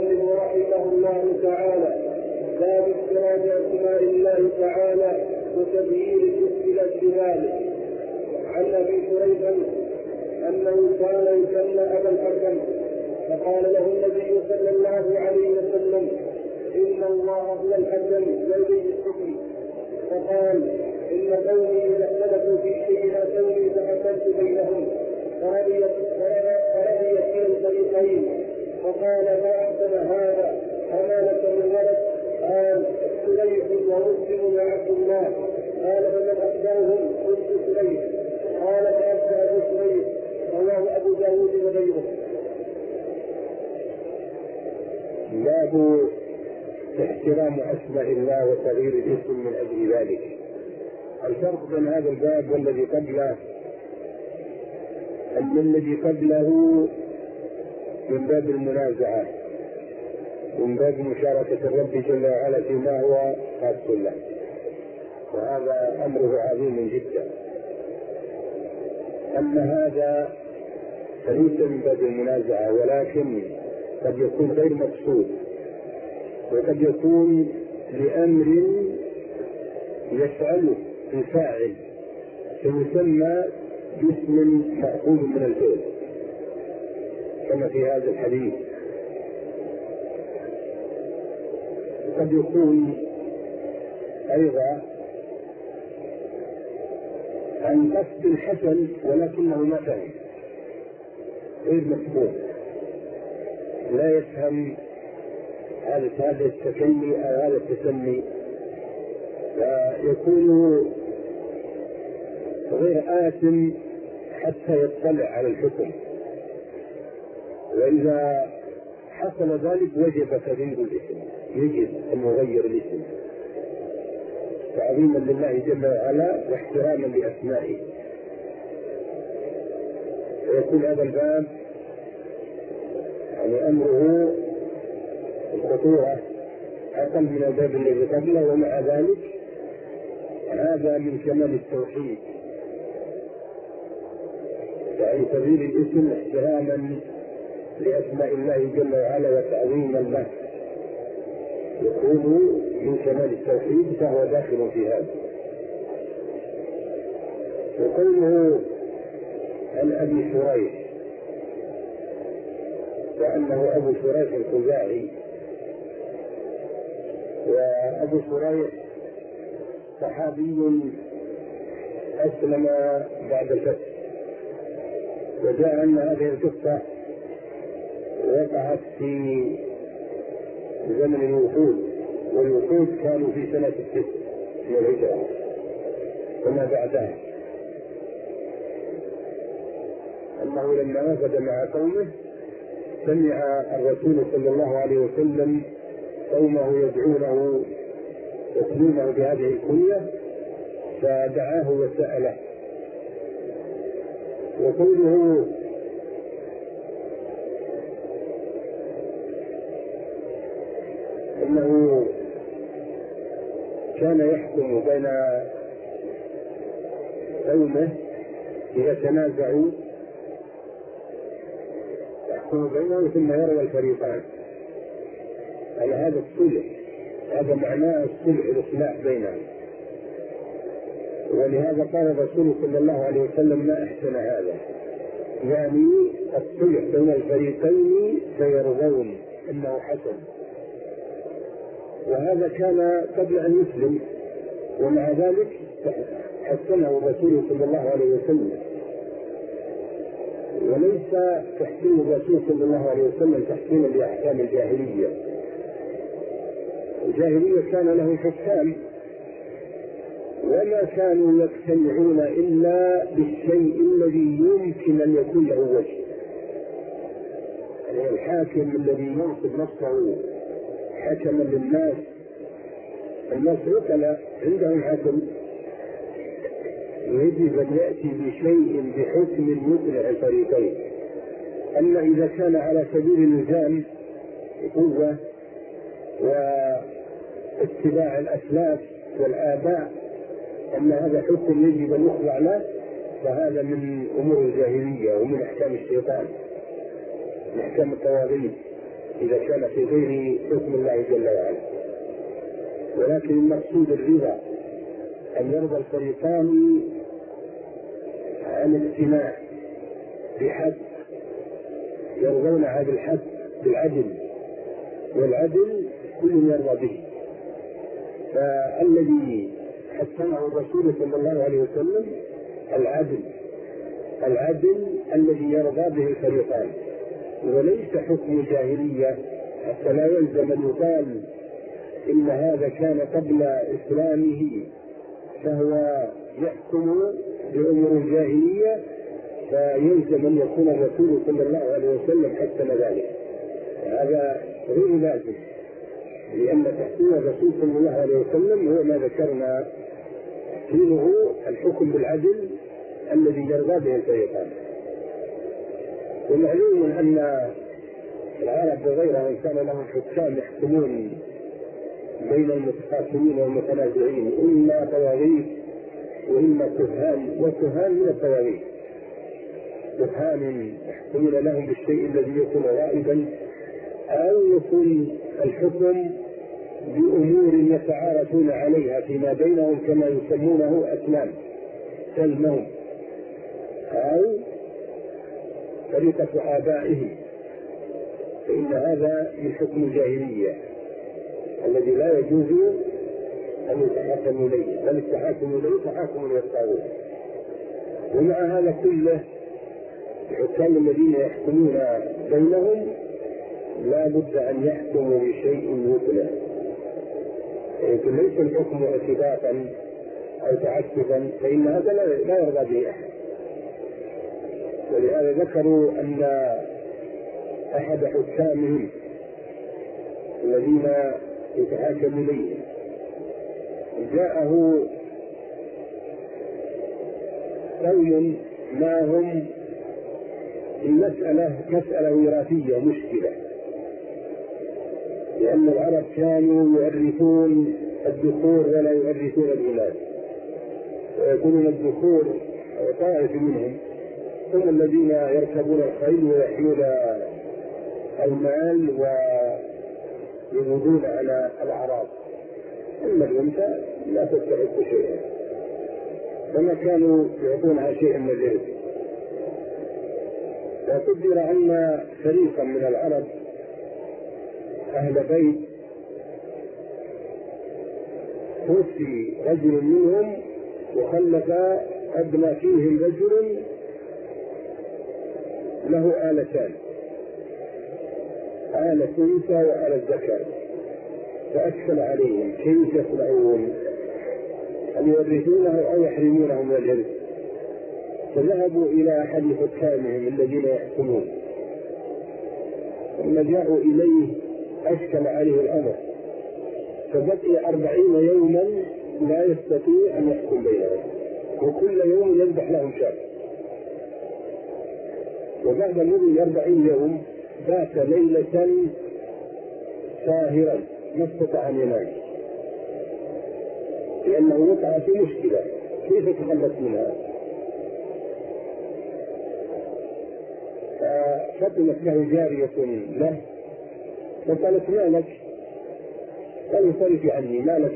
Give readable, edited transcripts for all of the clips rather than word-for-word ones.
المؤلف رحمه الله تعالى: باب افتراض اسماء الله تعالى وتبيين الاسئله بذلك. عن ابي شريح انه كان يسمى ابا الحكم، فقال له النبي صلى الله عليه وسلم: ان الله هو الحكم والذي الحكم. فقال: ان قومي اذا اختلفوا في شيء اتوني فحكمت بينهم فرضيت كلا الفريقين. فقال: ما احسن هذا، وما لك من ولد؟ قال: سليح ومسلم وعبد الله. قال: فمن اخبرهم؟ قلت: سليح. قال: فافتى ابو سليح. رواه ابو داود وغيره. باب احترام اسماء الله وتغيير الاسم من اجل ذلك. الفرق بين هذا الباب والذي قبله ان الذي قبله من باب المنازعه، من باب مشاركه الرب جل وعلا فيما هو خاص له، وهذا امره عظيم جدا. اما هذا فليس من باب المنازعه، ولكن قد يكون غير مقصود، وقد يكون لامر يفعله الفاعل فيسمى باسم مأخوذ من الفعل، كما في هذا الحديث. قد يكون ايضا عن قصد حسن ولكنه ما فهم، غير مفهوم، لا يفهم هذا التكني او هذا التسمي، ويكون غير آثم حتى يطلع على الحكم. وإذا حصل ذلك وجب تغيير الاسم، يجب أن يغير الاسم تعظيما لله جل وعلا واحتراما لأسمائه. ويكون هذا الباب يعني أمره الخطورة أقل من الباب الذي قبله، ومع ذلك هذا من كمال التوحيد، يعني تغيير الاسم احتراما لأسماء الله جل وعلا وتعظيما له يكون من كمال التوحيد، فهو داخل في هذا. وقوله عن أبي شريح وأنه أبو شريح الخزاعي، وأبو شريح صحابي أسلم بعد الفتح، وجاء أن هذه القصة وقعت في زمن الوفود، والوفود كانوا في سنة 6 من الهجرة وما بعدها، أنه لما وفد مع قومه سمع الرسول صلى الله عليه وسلم قومه يدعونه يكنونه بهذه الكنية، فدعاه وسأله. وقوله انه كان يحكم بين قومه اذا تنازعوا، يحكم بينهم ثم يروى الفريقان، على هذا الصلح، هذا معناه الصلح الاصلاح بينهم. ولهذا قال الرسول صلى الله عليه وسلم: ما احسن هذا، يعني الصلح بين الفريقين فيرضون انه حسن. وهذا كان قبل ان يسلم، ومع ذلك حسنه الرسول صلى الله عليه وسلم. وليس تحسين الرسول صلى الله عليه وسلم تحسينا لاحكام الجاهليه. الجاهليه كان لهم حكام وما كانوا يجتمعون إلا بالشيء الذي يمكن أن يكون له وجه. يعني الحاكم الذي ينصب نفسه حكما للناس، الناس وكلاء عندهم حكم، يجب أن يأتي بشيء بحكم يقنع الفريقين. أما إذا كان على سبيل النظام قوة واتباع الأسلاف والآباء، أن هذا حكم يجب أن يخضع له، فهذا من أمور الجاهلية ومن أحكام الشيطان، من أحكام الطواغيت. إذا كان في غير حكم الله جل وعلا. ولكن المقصود الرضا، أن يرضى الفريقان عن الاجتماع بحد، يرضون هذا الحد بالعدل، والعدل كل يرضى به. فالذي حسنه الرسول صلى الله عليه وسلم العدل الذي يرضى به الفريقان، وليس حكم جاهلية حتى لا يلزم أن يقال إن هذا كان قبل إسلامه فهو يحكم بأمور الجاهلية، فيلزم أن يكون الرسول صلى الله عليه وسلم حسن ذلك. هذا غير لازم، لأن تحسين الرسول صلى الله عليه وسلم هو ما ذكرنا فيه الحكم بالعدل الذي يرضى به الفريقان. ومعلوم أن العرب وغيرهم كان لهم حكام يحكمون بين المتخاصمين والمتنازعين، إما طواغيت وإما كهان، وكهان من الطواغيت، كهان يحكمون لهم بالشيء الذي يكون غائبا، أو يكون الحكم بأمور يتعارفون عليها فيما بينهم كما يسمونه أسلام كالموت، أو طريقة آبائهم، فإن هذا من حكم الجاهلية الذي لا يجوز أن يتحاكم إليه، بل التحاكم إليه تحاكم إلى الطاغوت. ومع هذا كله الحكام الذين يحكمون بينهم لا بد أن يحكموا بشيء يطلق، لكن ليس الحكم اتفاقا أو تعسفا، فإن هذا لا يرضى به أحد. ولهذا ذكروا أن أحد حكامهم الذين يتحاكم إليه جاءه قوم معهم مسألة وراثية مشكلة، لأن العرب كانوا يؤرثون الذكور ولا يؤرثون الإناث، ويكونون الذكور طائف منهم هم الذين يركبون الخيل ويحملون المال ويغدون على الأعراض، أما الأنثى لا تستحق شيئا، فما كانوا يعطونها شيئا من الإرث. وقدر أن فريقا من العرب أهل بيت توفي رجل منهم وخلف أبنى فيهم رجل له آلتان، آلة أنثى وآلة ذكر، فأشكل عليهم كيف يصنعون، أن يورثونه أو يحرمونه من الإرث. فذهبوا إلى أحد حكامهم الذين يحكمون، لما جاءوا إليه أشكل عليه الأمر، فبقي 40 يوما لا يستطيع أن يحكم بينهم، وكل يوم يذبح لهم شاة. وبعد مضي 40 يوم بات ليلة ساهرا ما استطاع أن ينام، لأنه وقع في مشكلة كيف يتخلص منها. ففطنت له جارية له فقالت: ما لك؟ قال: انصرفي عني، ما لك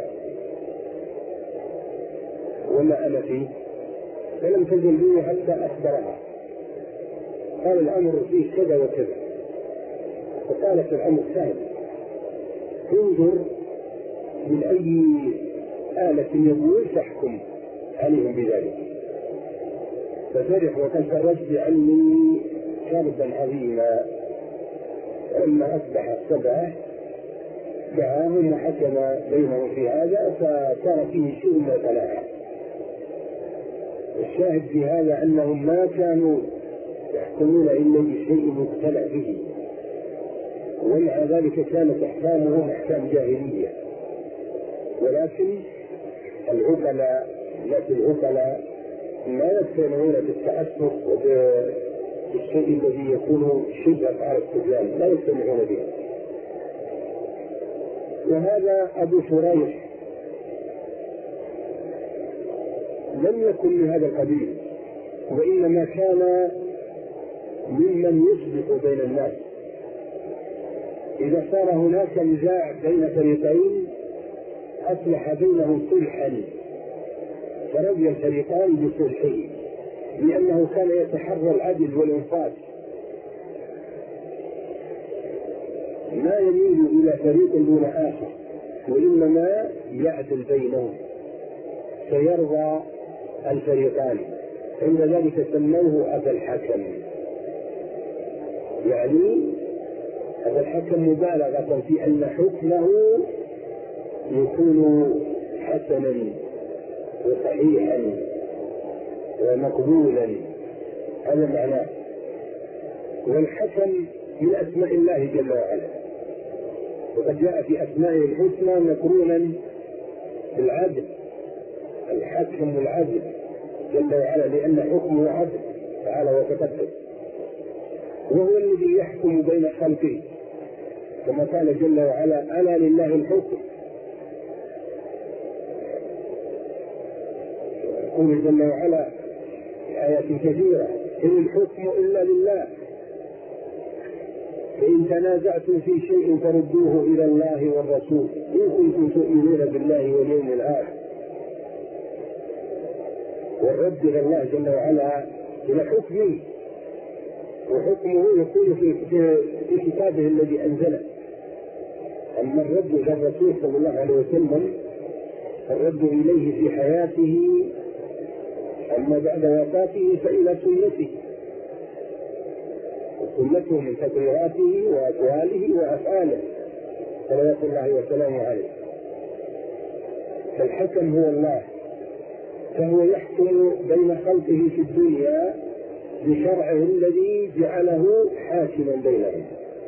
وما أنا فيه؟ فلم تزل به حتى أخبرها، قال: الأمر فيه كذا وكذا. فقالت: الأمر سهل، انظر من أي آلة يبون تحكم عليهم بذلك. ففرح وقال: فرجت عني شربا عظيما. ولما أصبح الصباح دعاهم وحكم بينهم في هذا، فصار فيه شيء من الطلاق. الشاهد في هذا أنهم ما كانوا يحكمون إلا بشيء مقتنع به، ومع ذلك كانت أحكامهم أحكام جاهلية. ولكن العقلاء ما يقتنعون بالتأسف وبالشيء الذي يكون شبه على التجان، لا يقتنعون به. وهذا أبو شريح لم يكن من هذا القبيل، وإنما كان ممن يصلح بين الناس، إذا صار هناك نزاع بين فريقين أصلح بينهم صلحا، فرضي الفريقان بصلحه، لأنه كان يتحرى العدل والإنصاف، ما يميل إلى فريق دون آخر، وإنما يعدل بينهم فيرضى الفريقان. عند ذلك سموه أبا الحكم، يعني أبا الحكم مبالغة في أن حكمه يكون حسنا وصحيحا ومقبولا، هذا معناه. والحكم من أسماء الله جل وعلا، وقد جاء في أسمائه الحسنى مقرونا بالعدل، الحكم العدل جل وعلا، لأن حكمه عدل تعالى وتقدس، وهو الذي يحكم بين خلقه، كما قال جل وعلا: ألا لله الحكم. يقول جل وعلا في آيات كثيرة: إن الحكم إلا لله، فإن تنازعتم في شيء فردوه إلى الله والرسول إن كنتم تؤمنون بالله واليوم الآخر. والرد إلى الله جل وعلا إلى حكمه، وحكمه يكون في كتابه الذي أنزله. أما الرد إلى الرسول صلى الله عليه وسلم الرد إليه في حياته، أما بعد وفاته فإلى سنته، وسنته من تقريراته وأقواله وأفعاله صلوات الله وسلامه عليه. فالحكم هو الله، فهو يحكم بين خلقه في الدنيا بشرعه الذي جعله حاكما بينهم،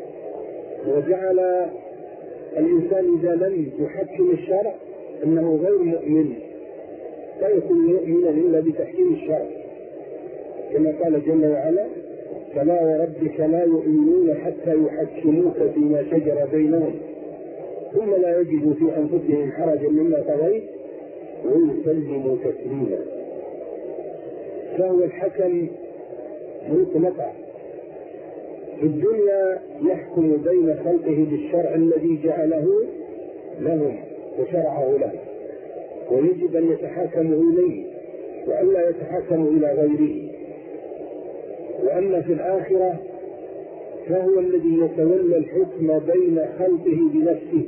وجعل الإنسان إذا لم يحكم الشرع أنه غير مؤمن، لا يكون مؤمنا إلا بتحكيم الشرع، كما قال جل وعلا: فلا وربك لا يؤمنون حتى يحكموك فيما شجر بينهم ثم لا يجدوا في أنفسهم حرجا مما قضيت ويسلموا تسليما. فهو الحكم مطلقا في الدنيا، يحكم بين خلقه بالشرع الذي جعله لهم وشرعه لهم، ويجب أن يتحاكموا إليه وألا يتحاكموا إلى غيره. وأما في الآخرة فهو الذي يتولى الحكم بين خلقه بنفسه،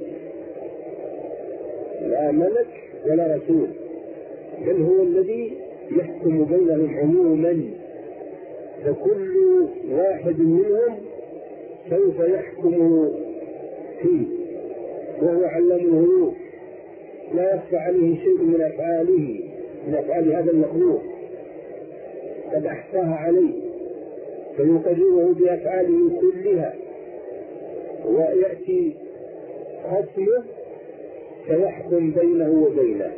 لا ملك ولا رسول، بل هو الذي يحكم بينهم عموما، فكل واحد منهم سوف يحكم فيه، وهو علم الغيوب، لا يخفى عليه شيء من أفعاله، من أفعال هذا المخلوق، قد أحصاها عليه فيقرره بأفعاله كلها، ويأتي خصمه فيحكم بينه وبينه.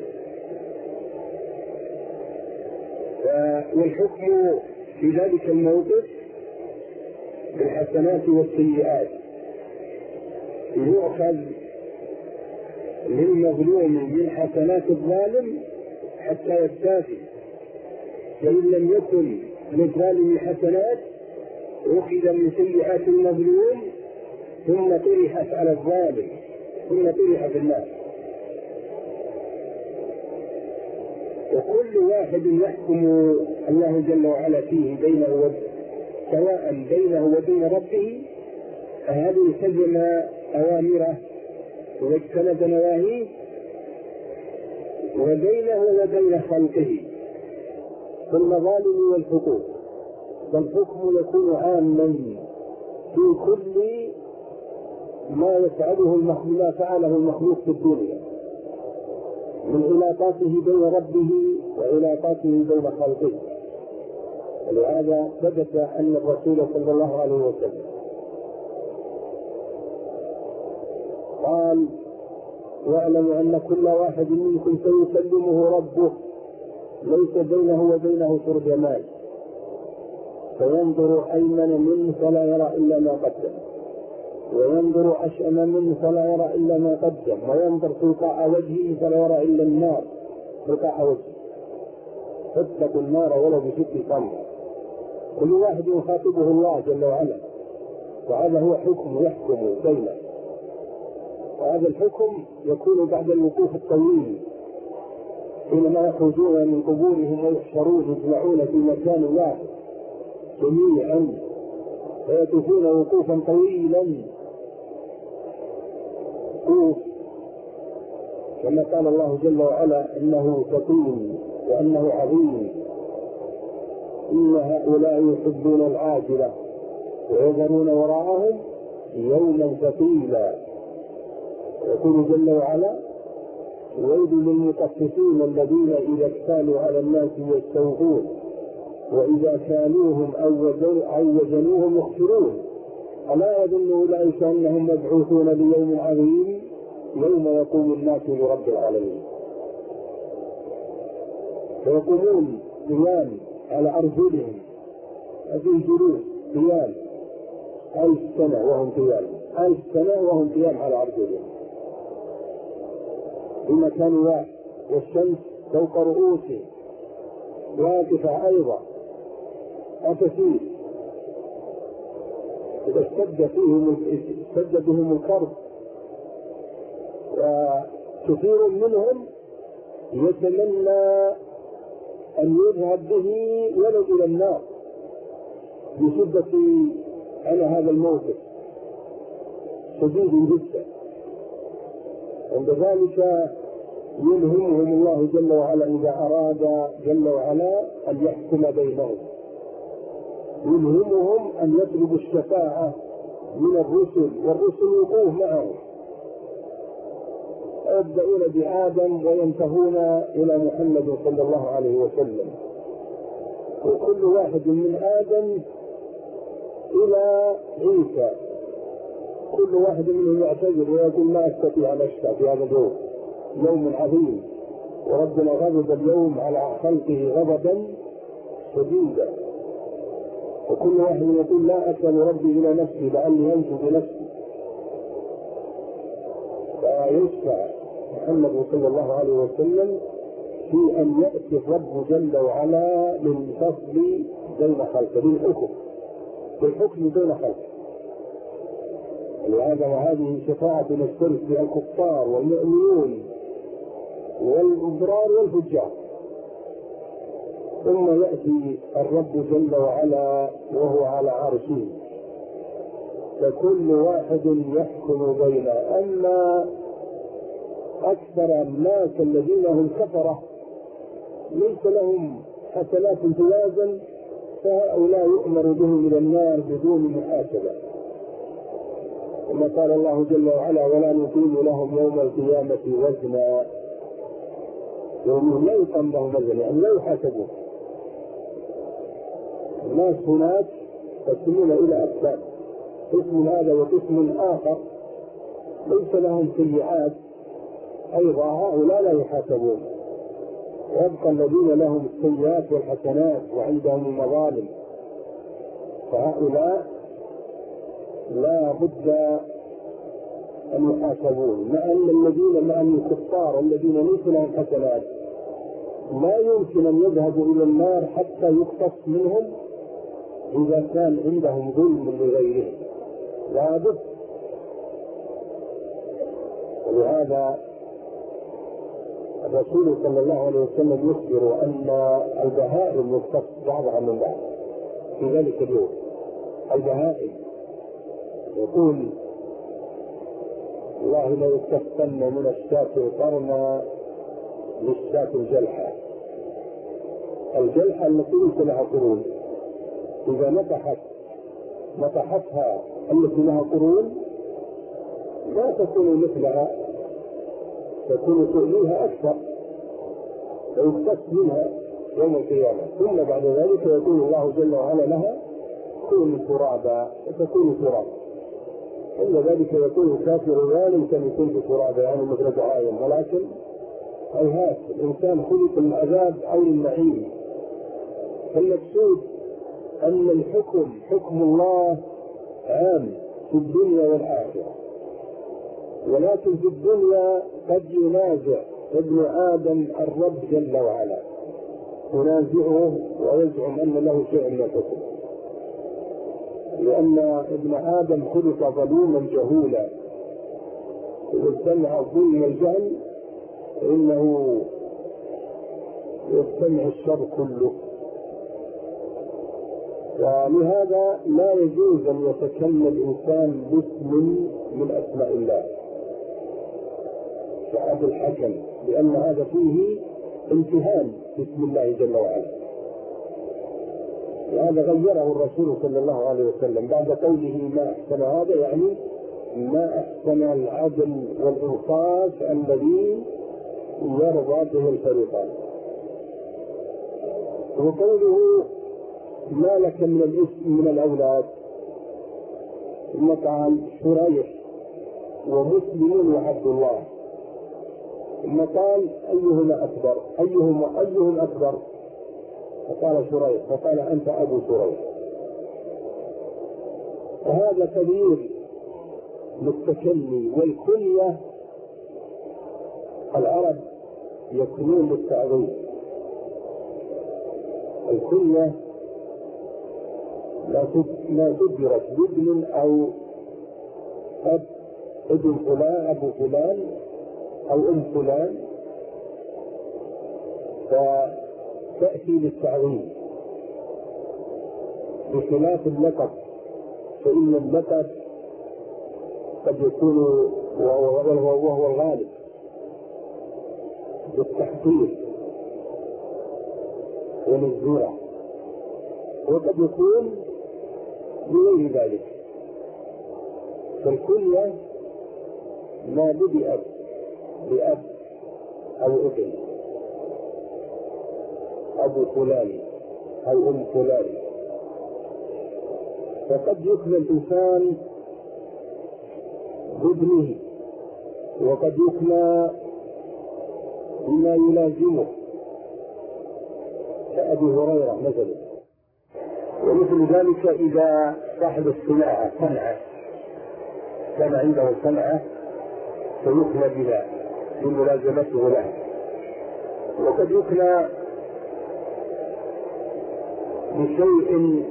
والحكم في ذلك الموقف بالحسنات والسيئات، يؤخذ للمظلوم من حسنات الظالم حتى يكتفي، فإن لم يكن للظالم حسنات أخذ من سيئات المظلوم ثم طرحت على الظالم ثم طرح في الناس. وكل واحد يحكم الله جل وعلا فيه بينه سواء بينه وبين ربه، فهذا التزم أوامره واجتنب نواهيه، وبينه وبين خلقه في المظالم والحقوق. فالحكم يكون عاما في كل ما يفعله ما فعله المخلوق في الدنيا من علاقاته بين ربه وعلاقاته بين خلقه. ولهذا ثبت أن الرسول صلى الله عليه وسلم قال: واعلموا أن كل واحد منكم سيكلمه ربه ليس بينه وبينه ترجمان، فينظر أيمن منه فلا يرى إلا ما قدم، وينظر أشأم منه فلا يرى إلا ما قدم، وينظر تلقاء وجهه فلا يرى إلا النار تلقاء وجهه. فاتقوا النار ولو بشق تمر. كل واحد يخاطبه الله جل وعلا، وهذا هو حكم يحكم بينه، وهذا الحكم يكون بعد الوقوف الطويل حينما يخرجون من قبورهم ويحشرون يجمعون في مكان واحد جميعا ويقفون وقوفا طويلا، وقوف كما قال الله جل وعلا انه ثقيل وانه عظيم، ان هؤلاء يحبون العاجله ويذرون وراءهم يوما ثقيلا. يقول جل وعلا: ويل للمطففين الذين اذا اكتالوا على الناس يستوفون واذا كالوهم او وزنوهم يخسرون الا يظن اولئك انهم مبعوثون ليوم عظيم يوم يقوم الناس لرب العالمين. فيقومون قيام على ارجلهم، هذه جلوس قيام 1000 سنة وهم قيام، 1000 سنة وهم قيام على أرجلهم في مكان واحد، والشمس فوق رؤوسهم واقفة أيضا أتسير. إذا اشتد بهم الكرب وكثير منهم يتمنى أن يذهب به ولو إلى النار بشدة على هذا الموقف شديد جدا. عند ذلك يلهمهم الله جل وعلا إذا أراد جل وعلا أن يحكم بينهم، يلهمهم أن يطلبوا الشفاعة من الرسل، والرسل يقوم معهم، يبدأون بآدم وينتهون إلى محمد صلى الله عليه وسلم، وكل واحد من آدم إلى عيسى كل واحد منهم يعتذر ويقول لا أستطيع أن أشفع في هذا اليوم، يوم عظيم وربنا غضب اليوم على خلقه غضبا شديدا، وكل واحد يقول لا أسأل ربي إلى نفسي لعلي أنجو بنفسي. فيشفع محمد صلى الله عليه وسلم في أن يأتي الرب جل وعلا للفصل بين خلقه، بالحكم بين خلقه. ولهذا وهذه شفاعة نشترك بها الكفار والمؤمنون والأبرار والفجار. ثم يأتي الرب جل وعلا وهو على عرشه، فكل واحد يحكم بينه. أما أكثر الناس الذين هم كفرة ليس لهم حسنات توازن، فهؤلاء يؤمر بهم إلى النار بدون محاسبة، كما قال الله جل وعلا: ولا نقيم لهم يوم القيامة وزنا. يوم لا يقام لهم وزنا، يعني لا يحاسبون. الناس هناك يقسمون إلى أقسام، قسم هذا وقسم آخر ليس لهم سيئات، أيضا هؤلاء لا يحاسبون، ويبقى الذين لهم السيئات والحسنات وعندهم المظالم، فهؤلاء لا بد أن يحاسبون. مع أن الكفار الذين ليس لهم حسنات لا يمكن أن يذهبوا إلى النار حتى يقتص منهم إذا كان عندهم ظلم لغيرهم، لا بد. ولهذا الرسول صلى الله عليه وسلم يخبر أن البهائم يقتص بعضها من بعض في ذلك اليوم. البهائم يقول: الله لا يكفن من الشاة القرن للشاة الجلحة. الجلحة التي ليس لها قرون إذا نطحتها التي لها قرون لا تكون مثلها، تكون تؤذيها أكثر ويقتص منها يوم القيامة. ثم بعد ذلك يقول الله جل وعلا لها: كوني ترابا، فتكون ترابا. عند ذلك يقول الكافر: يا ليتني كنت ترابا، يعني مثل دعايا. ولكن هيهات، الإنسان خلق للعذاب أو للنعيم. فالمقصود أن الحكم حكم الله عام في الدنيا والآخرة، ولكن في الدنيا قد ينازع ابن آدم الرب جل وعلا، ينازعه ويزعم أن له شيء من الحكم. لأن ابن آدم خلق ظلوما جهولا، إذا اجتمع الظلم والجهل فإنه يجتمع الشر كله. ولهذا لا يجوز أن يتكلم الإنسان باسم من أسماء الله كأبو الحكم، لأن هذا فيه امتهان باسم الله جل وعلا. وهذا غيره الرسول صلى الله عليه وسلم بعد قوله ما أحسن هذا، يعني ما أحسن العدل والإنصاف الذي يرضى به الفريقان. وقوله ما لك من الاسم من الأولاد، ثم قال شريح ومسلم وعبد الله، ثم قال أيهما أكبر، أيهم أكبر؟ فقال شريح، فقال أنت أبو شريح. وهذا كبير للتكلي. والكنية العرب يكونون للتعظيم، الكنية لا تدرك بابن أو أب، ابن فلان أبو فلان أو أم فلان، فتأتي للتعظيم بخلاف اللقب، فإن اللقب قد يكون وهو الغالب بالتحقير والنزوع، وقد يكون بغير ذلك. فالكنية ما بأب أو ابن، أبو فلان أو أم فلان. فقد يكنى الإنسان بابنه، وقد يكنى بما يلازمه كأبي هريرة مثلا. ومثل ذلك إذا صاحب الصناعة كان عنده صنعة فيكنى بها لملازمته له، وقد يكنى بشيء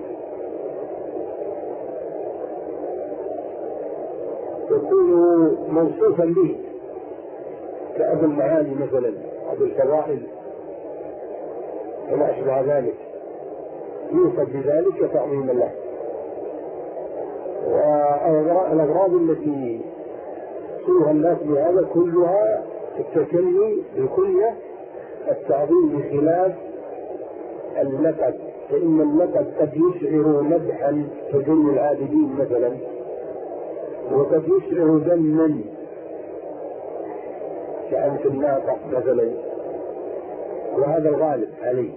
يكون موصوفا به كأبو المعالي مثلا، أبو الفضائل وما أشبه ذلك، يوصف بذلك تعظيما له. والأغراض التي سوها الناس بهذا كلها التكلي بالكنية التعظيم بخلاف اللقب، فإن اللقب قد يشعر مدحا كجن العابدين مثلا، وقد يشعر ذما كأنف الناقة مثلا، وهذا الغالب عليه.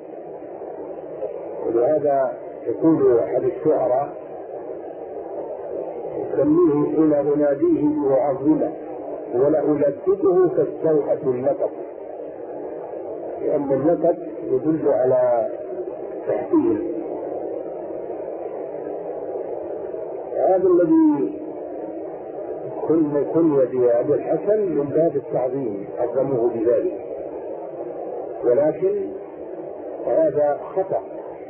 ولهذا يقول أحد الشعراء سميه حين أناديه وأعظمه ولألبسه كالسوءة اللقب، لأن اللقب يدل على تحقير. هذا الذي كن بأبي الحسن من باب التعظيم عظموه بذلك، ولكن هذا خطأ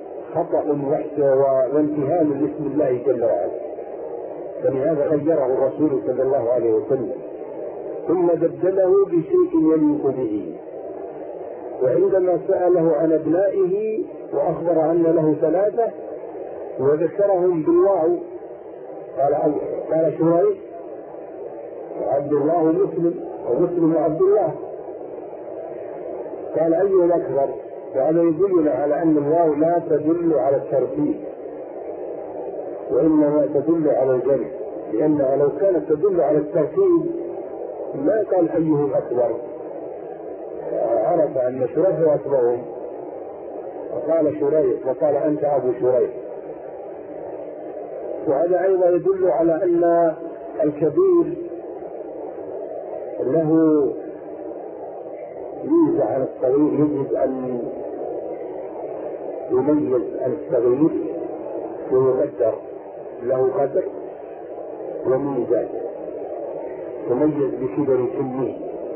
وانتهاء لاسم الله جل وعلا، فلهذا غيره الرسول صلى الله عليه وسلم ثم بدله بشيء يليق به. وعندما سأله عن أبنائه وأخبر أن له 3 وذكرهم بالواو قال شريح وعبد الله ومسلم وعبد الله، قال أيهم أكبر؟ وهذا يدلنا على أن الواو لا تدل على الترتيب وإنما تدل على الجمع، لأنها لو كانت تدل على الترتيب ما قال أيهم أكبر، عرف أن شريح أكبرهم وقال شريح وقال أنت أبو شريح. وهذا أيضا يدل على أن الكبير له ميزة عن الصغير، يجب أن يميز عن الصغير ويقدر له قدر وميزة، يميز بكبر سنه.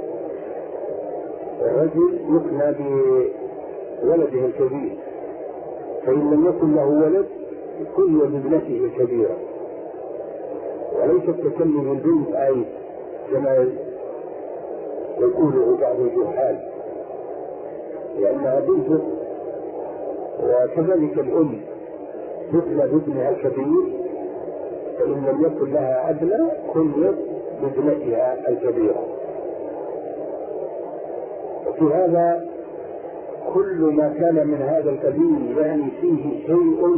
الرجل يقنى بولده الكبير، فإن لم يكن له ولد كن بابنته الكبيرة، وليس التسمي بالبنت أي كما يقوله بعض الجهال لأنها بنته، وكذلك الأم مثل بابنها الكبير، فإن لم يكن لها أبناء كنت بابنتها الكبيرة. وفي هذا كل ما كان من هذا القبيل يعني فيه شيء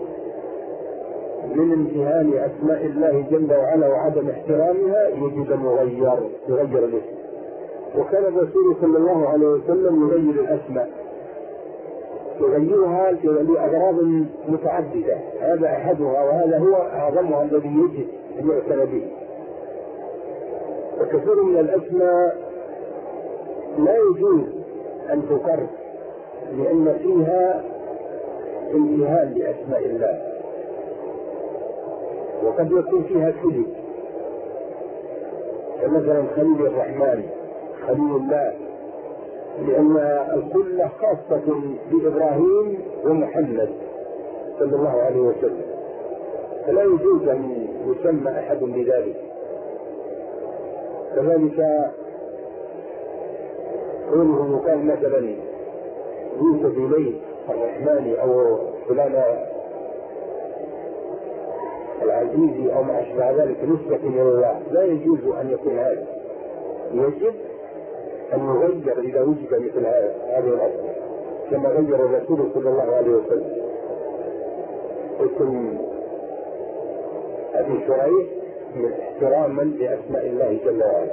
من امتهان أسماء الله جل وعلا وعدم احترامها يجب أن يغير الاسم. وكان الرسول صلى الله عليه وسلم يغير الأسماء، يغيرها لأغراض متعددة، هذا أحدها وهذا هو أعظمها الذي يجب أن يعتنى به. وكثير من الأسماء لا يجوز أن تقر لأن فيها امتهان لأسماء الله، وقد يكون فيها كذب، كمثلا خليل الرحمن، خليل الله، لأن الخلة خاصة بإبراهيم ومحمد صلى الله عليه وسلم، فلا يجوز أن يسمى أحد بذلك. كذلك قوله يقال مثلا يوسف إليه الرحمن أو فلان العزيز أو ما أشبه ذلك نسبة إلى الله، لا يجوز أن يكون هذا، يجب أن يغير إذا وجد مثل هذه الأسماء كما غير الرسول صلى الله عليه وسلم اسم أبي شريح احتراما لأسماء الله جل وعلا.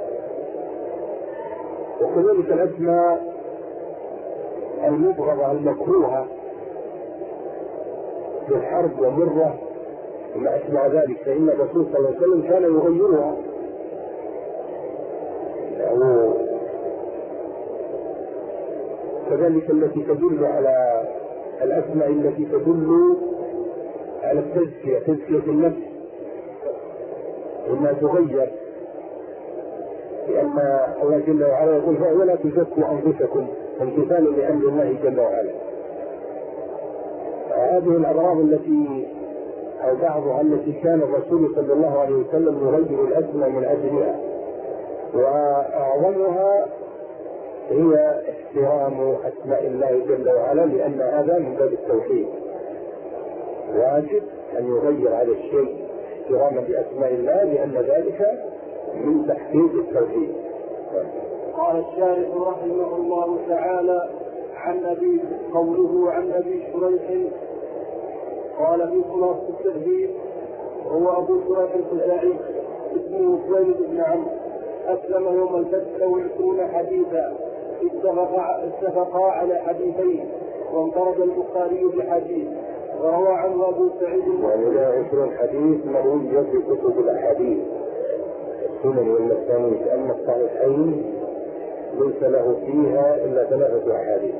وكذلك الأسماء المبغضة المكروهة بالحرب ومرة وما أشبه ذلك، فإن الرسول صلى الله عليه وسلم كان يغيرها، كذلك التي تدل على الأسماء التي تدل على التزكية، تزكية النفس، وما تغير، لأن الله جل وعلا يقول ولا تزكوا أنفسكم امتثالا لأمر الله جل وعلا. هذه الأمراض التي أو بعضها التي كان الرسول صلى الله عليه وسلم يغير الأسماء من أجلها، وأعظمها هي احترام أسماء الله جل وعلا، لأن هذا من باب التوحيد، واجب أن يغير هذا الشيء احتراما لأسماء الله، لأن ذلك من تحقيق التوحيد. قال الشارح رحمه الله تعالى قوله عن أبي شريح قال في خلاصة التهذيب هو أبو شريح الخزاعي اسمه سويد بن عمرو، أسلم يوم الفتح و20 حديثا، اتفقا على حديثين، وانفرد البخاري بحديث، وروى عنه أبو سعيد وإلى 20 حديث مروية في كتب الأحاديث السنن والمسانيد، أما الصحيحين ليس له فيها إلا 3 أحاديث.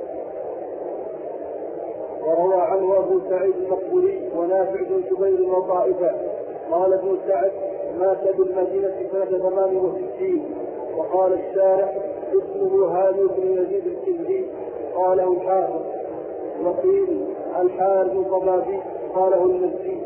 وروى عنه أبو سعيد المقبولي ونافع بن جبير وطائفة. قال ابن سعد مات بالمدينة سنة 68. وقال الشارح اسمه هاني بن يزيد الكندي، قاله الحافظ، وقيل الحارث الضبابي، قاله المزي.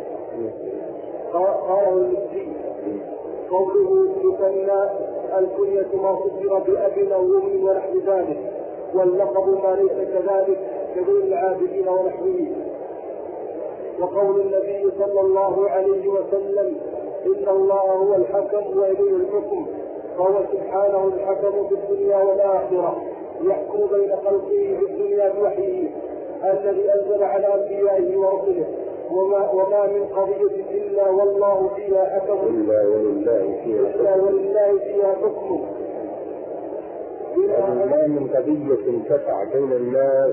قوله يسمى الكنية ما صدر بأب أو أم ونحو ذلك، واللقب ما ليس كذلك كدين العابدين ونحوه. وقول النبي صلى الله عليه وسلم إن الله هو الحكم وإليه الحكم، فهو سبحانه الحكم في الدنيا والآخرة، يحكم بين خلقه في الدنيا بوحيه الذي أنزل على أنبيائه ورسله، وما من قضية إلا والله فيها حكم إلا ولله فيها حكم. ما من قضية تقع بين الناس،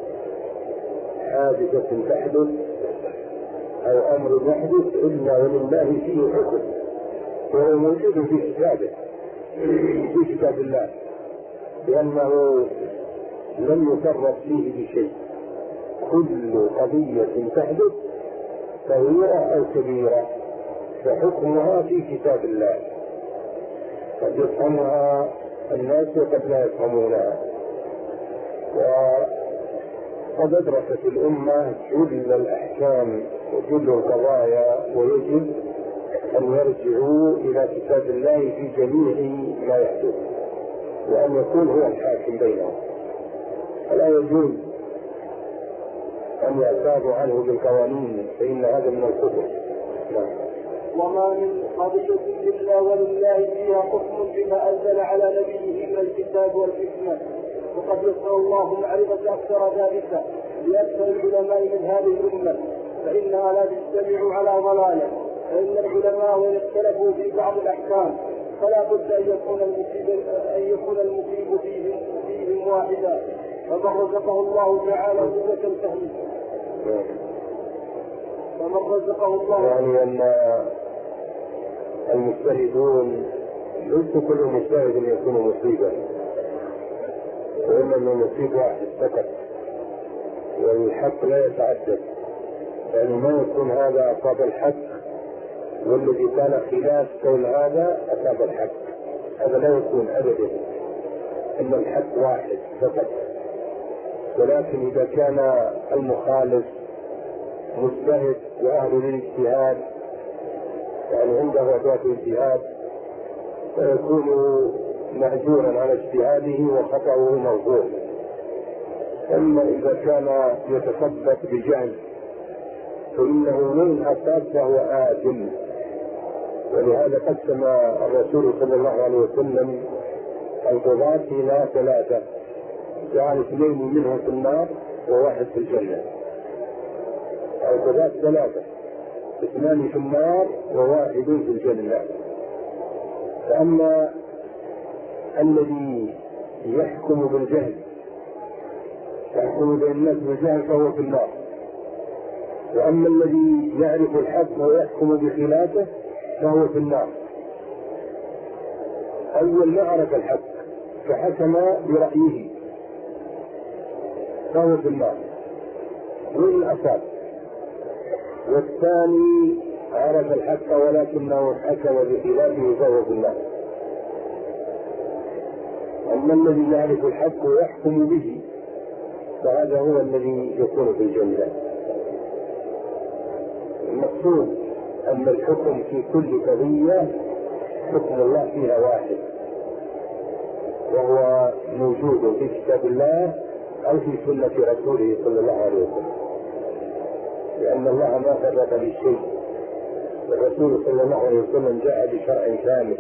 حادثة تحدث أو أمر يحدث، إلا ولله فيه حكم، وهو موجود في كتابه، في كتاب الله، لأنه لم يفرط فيه بشيء. كل قضية تحدث صغيرة أو كبيرة فحكمها في كتاب الله، قد يفهمها الناس وقد لا يفهمونها. وقد أدركت الأمة جل الأحكام الأحكام وكل القضايا، ويجب أن يرجعوا إلى كتاب الله في جميع ما يحدث، وأن يكون هو الحاكم بينهم، فلا يجوز أن يعتادوا عنه بالقوانين، فإن هذا من الكفر. وما من قضية إلا ولله فيها حكم بما أنزل على نبيه من الكتاب والحكمة، وقد يسر الله معرفة أكثر ذلك لأكثر العلماء من هذه الأمة، فإنها لا تجتمع على ضلاله، فإن العلماء وإن اختلفوا في بعض الأحكام فلا بد أن يكون المصيب فيهم واحدا، فمن رزقه الله تعالى قوة الفهم يعني أن المجتهدون ليس كل مجتهد يكون مصيبا، وإنما المصيب واحد فقط، والحق لا يتعدد، يعني ما يكون هذا أصاب الحق والذي كان خلاف قول هذا أصاب الحق، هذا لا يكون أبدا، إن الحق واحد فقط. ولكن إذا كان المخالف مجتهد وأهل للاجتهاد، يعني عنده أدوات الاجتهاد، فيكون مأجورا على اجتهاده وخطأه مرفوع. أما إذا كان يتثبت بجهل فإنه من أصاب فهو آثم. ولهذا قسم الرسول صلى الله عليه وسلم القضاة إلى ثلاثة، جعل 2 منهم في النار وواحد في الجنة. القضاة 3، 2 في النار وواحد في الجنة. فأما الذي يحكم بالجهل، يحكم بين الناس بالجهل، فهو في النار. وأما الذي يعرف الحق ويحكم بخلافه فهو في النار. أول ما عرف الحق فحكم برأيه فهو في النار وإن أصاب. والثاني عرف الحق ولكنه حكم بخلافه فهو في النار. أما الذي يعرف الحق ويحكم به فهذا هو الذي يكون في الجنة. المقصود أن الحكم في كل قضية حكم الله فيها واحد، وهو موجود في كتاب الله أو في سنة رسوله صلى الله عليه وسلم، لأن الله ما فرق بالشيء. الرسول صلى الله عليه وسلم جاء بشرع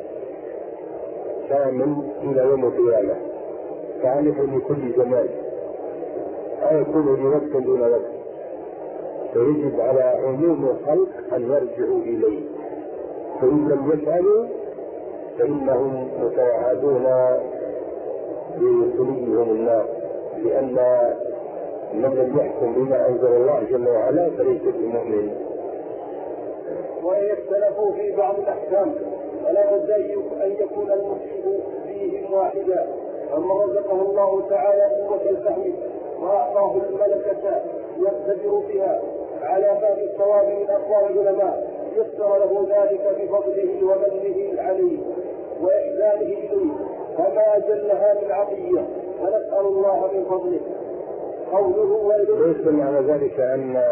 كامل إلى يوم القيامة، تعرف لكل زمان، لا يكون لوقت دون وقت، فيجب على عموم الخلق أن يرجعوا إليه، فإن لم يفعلوا فإنهم متوعدون بخليهم النار، لأن من لم يحكم بما أنزل الله جل وعلا فليس بمؤمن. وإن اختلفوا في بعض الأحكام فلا بد أن يكون المصيب فيهم واحدا، أما رزقه الله تعالى قوة الفهم وأعطاه الملكة يقتدر بها على باب الصواب من أقوال العلماء، يسر له ذلك بفضله ومنه عليه وإحسانه إليه، فما أجل هذه العطية، فنسأل الله من فضله. قوله ليس معنى ذلك أن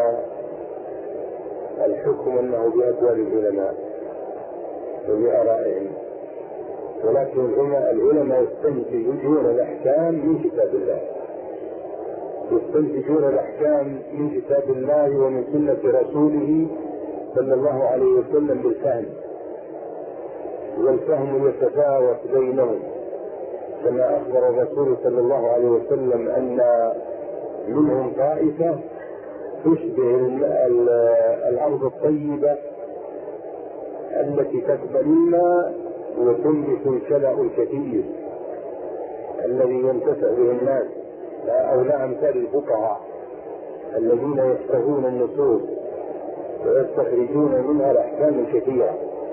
الحكم أنه بأقوال العلماء وبآرائهم، ولكن العلماء يستنتجون الأحكام من كتاب الله، يستنتجون الأحكام من كتاب الله ومن سنة رسوله صلى الله عليه وسلم بالفهم، والفهم يتفاوت بينهم، كما أخبر الرسول صلى الله عليه وسلم أن منهم طائفة تشبه الأرض الطيبة التي تقبل الماء وتنبت الكلأ الكثير الذي ينتفع به الناس، أو لا أمثال الفقهاء الذين يفقهون النصوص ويستخرجون منها الأحكام الكثيرة.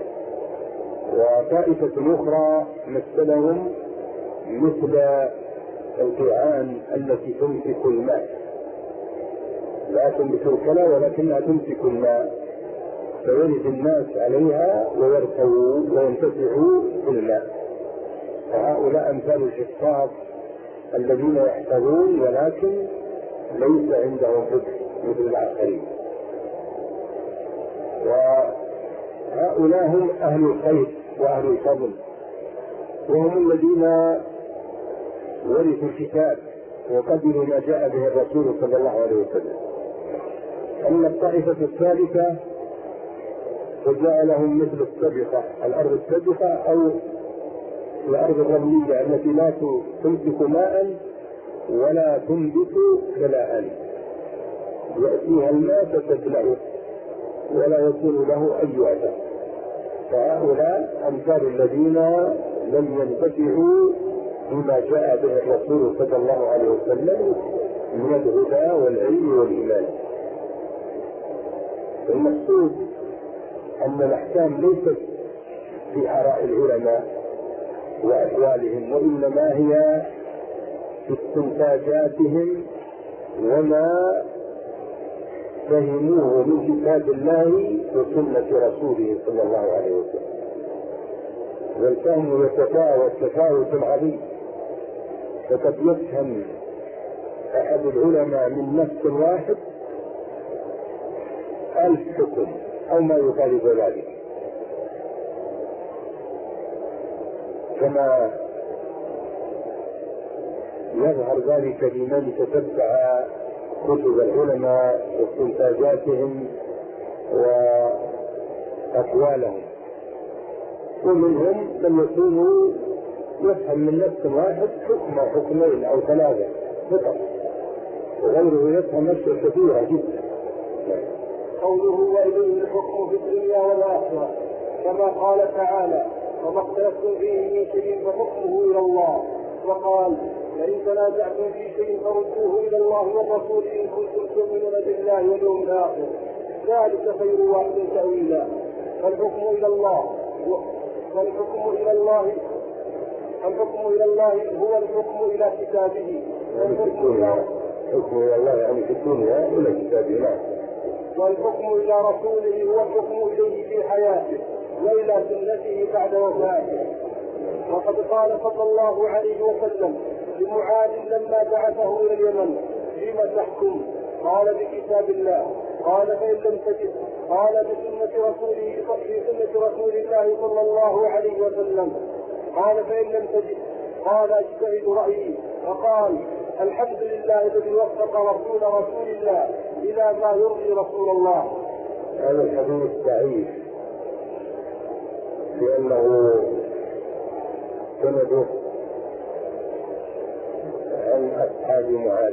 وطائفة أخرى مثلهم مثل القيعان التي تمسك الماء، لا تمسك الكلى ولكنها تمسك الماء، فيرد الناس عليها ويرتووا وينتفعوا بالماء. فهؤلاء أمثال الحفاظ الذين يحفظون ولكن ليس عندهم فقه مثل الآخرين. وهؤلاء هم أهل الخير وأهل الفضل، وهم الذين ورثوا الكتاب وقبلوا ما جاء به الرسول صلى الله عليه وسلم. أما الطائفة الثالثة فجاء لهم مثل السبقة، الأرض السبقة أو الأرض الرملية التي لا تنبت ماء ولا تنبت كلاء، يأتيها الماء فتبلعه ولا يكون له أي أثر. فهؤلاء أمثال الذين لم ينتفعوا بما جاء به الرسول صلى الله عليه وسلم من الهدى والعلم والإيمان. المقصود أن الأحكام ليست في آراء العلماء وأقوالهم، وإنما هي في استنتاجاتهم وما فهموه من كتاب الله وسنة رسوله صلى الله عليه وسلم. والفهم يتفاوت تفاوت عظيم، فقد يفهم أحد العلماء من نص واحد 1000 حكم أو ما يخالف ذلك، كما يظهر ذلك لمن تتبع كتب العلماء واستنتاجاتهم وأقوالهم. ومنهم من يكون يفهم من نفس واحد حكم أو حكمين أو 3 فقط، وغيره يفهم أشياء كثيرة جدا. قوله وإليه الحكم في الدنيا والآخرة، كما قال تعالى وما اختلفتم فيه من شيء فحكمه إلى الله، وقال فإن تنازعتم في شيء فردوه إلى الله والرسول إن كنتم تؤمنون بالله واليوم الآخر، ذلك خير وأحسن تأويلا. فالحكم إلى الله هو الحكم إلى كتابه، الحكم إلى الله يعني في الدنيا إلى كتابه، والحكم إلى رسوله هو الحكم إليه في حياته وإلى سنته بعد وفاته. وقد قال صلى الله عليه وسلم لمعاذ لما بعثه إلى اليمن فيما تحكم؟ قال بكتاب الله. قال فإن لم تجد؟ قال بسنة رسول الله صلى الله عليه وسلم. قال فإن لم تجد؟ قال اجتهد رأيي. فقال الحمد لله الذي وفق رسول الله إلى ما يرضي رسول الله. هذا الحديث ضعيف لأنه سنده عن أصحاب معاذ،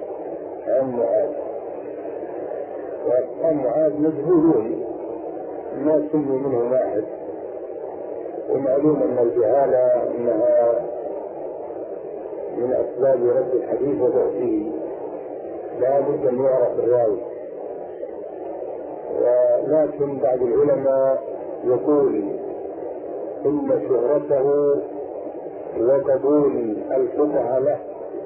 وأصحاب معاذ مجهولون، ما سموا منهم واحد، ومعلوم أن الجهالة أنها من أسباب رد الحديث وضعفه، لا بد أن يعرف الراوي. ولكن بعض العلماء يقول إن شهرته وقبول الفقهاء له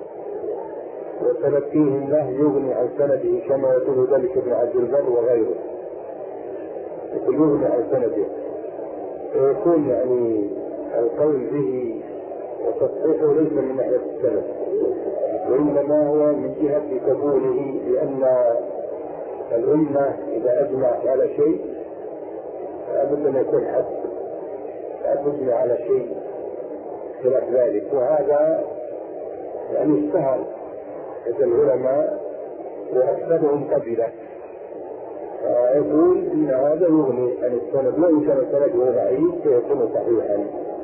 وتلقيهم له يغني عن سنده، كما يقول ذلك ابن عبد البر وغيره، يقول يغني عن سنده، ويكون يعني القول به وتصحيحه ليس من ناحية السند، وإنما هو من جهة قبوله، لأن الأمة إذا أجمعت على شيء لابد أن يكون حق، لا تجمع على شيء خلاف ذلك. وهذا يعني اشتهر عند العلماء وأكثرهم قبله، يقول إن هذا يغني عن السند، وإن كان سنده ضعيف فيكون صحيحا.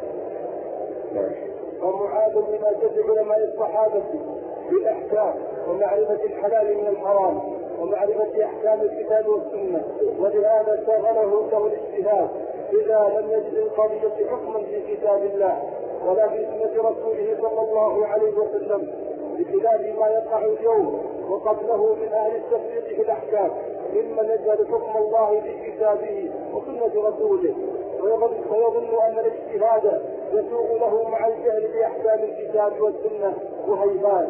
ومعاذ بما جد علماء الصحابة بالأحكام ومعرفة الحلال من الحرام ومعرفة أحكام الكتاب والسنة، ولهذا شغله الاجتهاد إذا لم يجد القضية حكما في كتاب الله ولا في سنة رسوله صلى الله عليه وسلم، بخلاف ما يقع اليوم وقبله من أهل التفريق في الأحكام، ممن يجهل حكم الله في كتابه وسنة رسوله ويظن أن الاجتهاد يسوغ له مع الجهل بأحكام الكتاب والسنة وهيبان.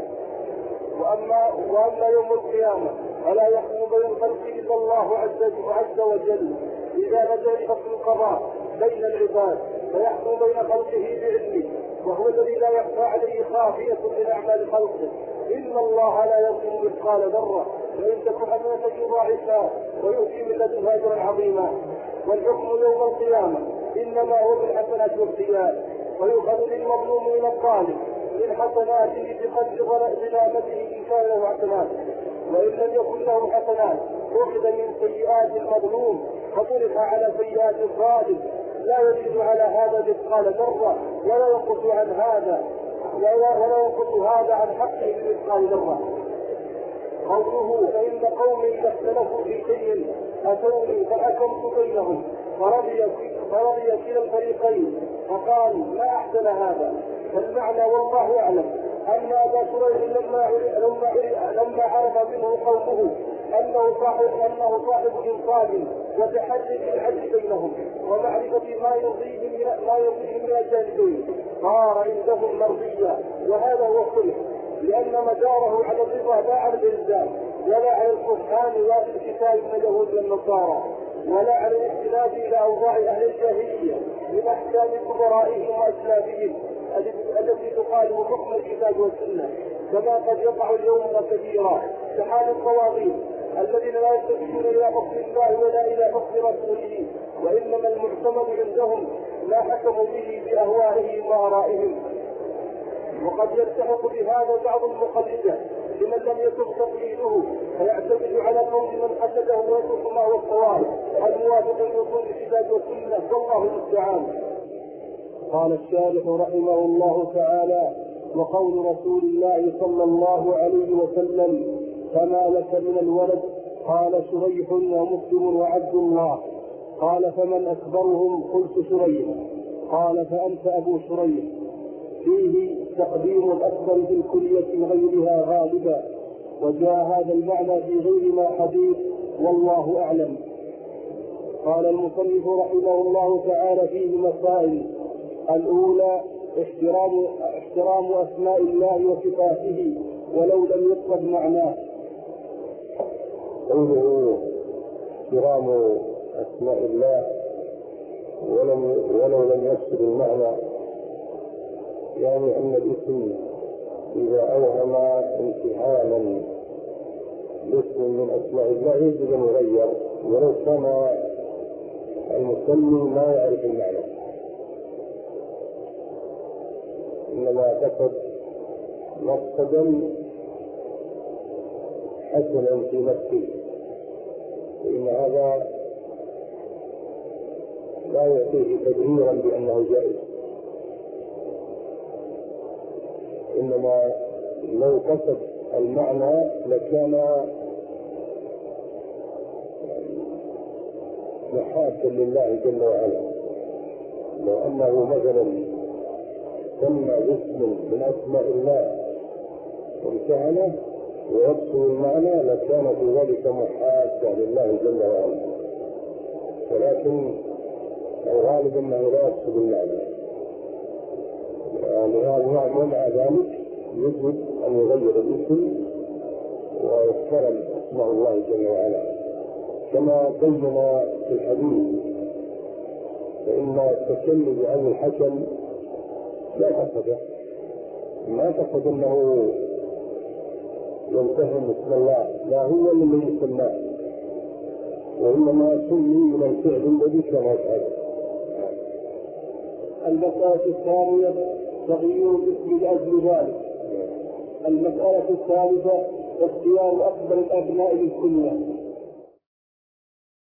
وأما يوم القيامة فلا يحكم بين الخلق إلا الله عز وجل إذا نزل فصل القضاء بين العباد، فيحكم بين خلقه بعلمه، وهو الذي لا يخفى عليه خافية من أعمال خلقه. إن الله لا يظلم مثقال ذرة وإن تكن حسنة يضاعفها ويؤتي من لدنه أجرا عظيما. والحكم يوم القيامة إنما هو بالحسنات والسيئات، ويؤخذ للمظلوم من الظالم من حسناته بقدر ظلامته إن كان له حسنات، وإن لم يكن له حسنات أخذ من سيئات المظلوم فطرح على سيئات الظالم لا يزيد على هذا مثقال ذرة ولا ينقص عن هذا عن حقه بمثقال ذرة. قوله فإن قوم اختلفوا في شيء أتوني فحكمت بينهم فرضي كلا الفريقين فقال ما أحسن هذا. فالمعنى والله أعلم أن أبا شريح لما عرف منه قومه أنه صاحب إنصاف وتحرك العدل بينهم ومعرفة ما يرضيه من الجانبين صار عندهم مرضيا، وهذا هو الصلح، لأن مداره على الرضا لا على الإلزام ولا على القرآن ولا في الكتاب من اليهود والنصارى ولا على الاختلاف إلى أوضاع أهل الجاهلية من أحكام كبرائهم وأسلافهم التي تخالف حكم الكتاب والسنة، كما قد يقع اليوم كثيرا كحال الطواغيت الذين لا يستجيبون إلى حكم الله ولا إلى حكم رسوله، وإنما المعتمد عندهم ما حكموا به بأهوائهم وآرائهم. وقد يلتحق بهذا بعض المقلدة لمن لم يكن تقليده فيعتمد على قول من قلده ويترك ما هو الصواب الموافق لوصول الكتاب والسنة، والله المستعان. قال الشارح رحمه الله تعالى: وقول رسول الله صلى الله عليه وسلم: فما لك من الولد؟ قال: شريح ومسلم وعبد الله. قال: فمن أكبرهم؟ قلت: شريح. قال: فأنت أبو شريح. فيه تقديم الأكبر بالكلية غيرها غالبا، وجاء هذا المعنى في غير ما حديث، والله أعلم. قال المصنف رحمه الله تعالى: فيه مسائل. الأولى احترام أسماء الله وصفاته ولو لم يقصد معناه. قوله احترام أسماء الله ولو لم يقصد المعنى، يعني أن الاسم إذا أوهم امتحانا لاسم من أسماء الله يجب أن يغير ولو كان المسمي ما يعرف المعنى، إنما قصد مقصدا حسنا في نفسه، فإن هذا لا يعطيه تبريرا بأنه جائز، إنما لو قصد المعنى لكان محاكا لله جل وعلا. لو أنه مثلا سمى اسم من أسماء الله وامتهنه ويقصد المعنى لكان في ذلك محاكا لله جل وعلا، ولكن الغالب أنه لا يقصد المعنى، ومع ذلك يجب أن يغير الاسم ويحترم اسماء الله جل وعلا كما بين في الحديث. فإن التكلم عن الحكم ما قصد أنه ينتهم اسم الله، لا هو الذي يسماه، وإنما سمي من الفعل الذي كان يفعله. المسألة الثانية تغيير الاسم لأجل ذلك. المسألة الثالثة اختيار أكبر الأبناء للكنية.